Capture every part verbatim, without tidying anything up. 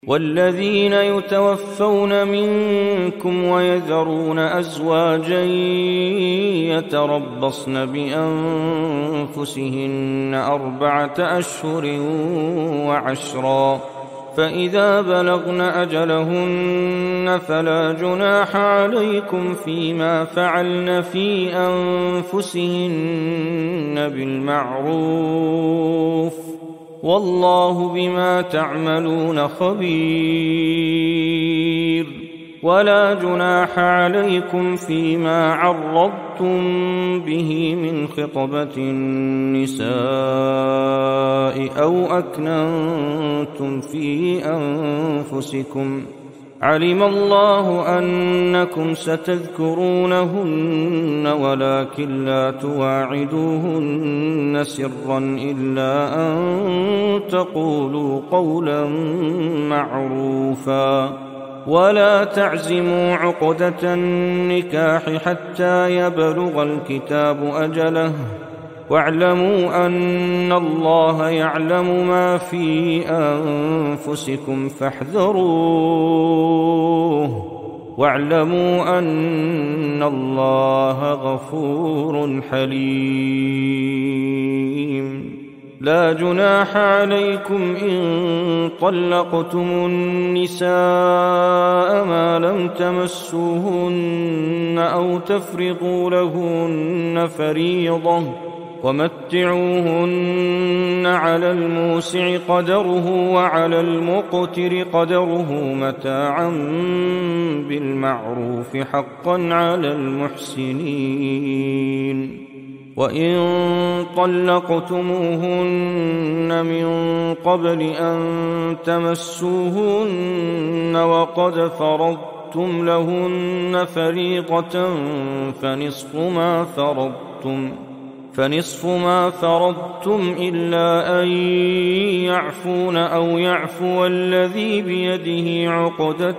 والذين يتوفون منكم ويذرون أزواجا يتربصن بأنفسهن أربعة أشهر وعشرا، فإذا بلغن أجلهن فلا جناح عليكم فيما فعلن في أنفسهن بالمعروف، والله بما تعملون خبير. ولا جناح عليكم فيما عرضتم به من خطبة النساء أو أكننتم في أنفسكم، علم الله أنكم ستذكرونهن ولكن لا تواعدوهن سرا إلا أن تقولوا قولا معروفا، ولا تعزموا عقدة النكاح حتى يبلغ الكتاب أجله، واعلموا أن الله يعلم ما في أنفسكم فاحذروه، واعلموا أن الله غفور حليم. لا جناح عليكم إن طلقتم النساء ما لم تمسوهن أو تفرضوا لهن فريضة، ومتعوهن على الموسع قدره وعلى المقتر قدره متاعا بالمعروف حقا على المحسنين. وإن طلقتموهن من قبل أن تمسوهن وقد فرضتم لهن فريضة فنصف ما فرضتم فنصف ما فرضتم إلا أن يعفون أو يعفو الذي بيده عقدة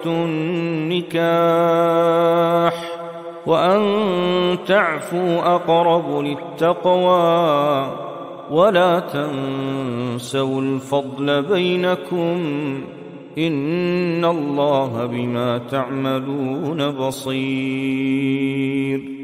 النكاح، وأن تعفوا أقرب للتقوى، ولا تنسوا الفضل بينكم، إن الله بما تعملون بصير.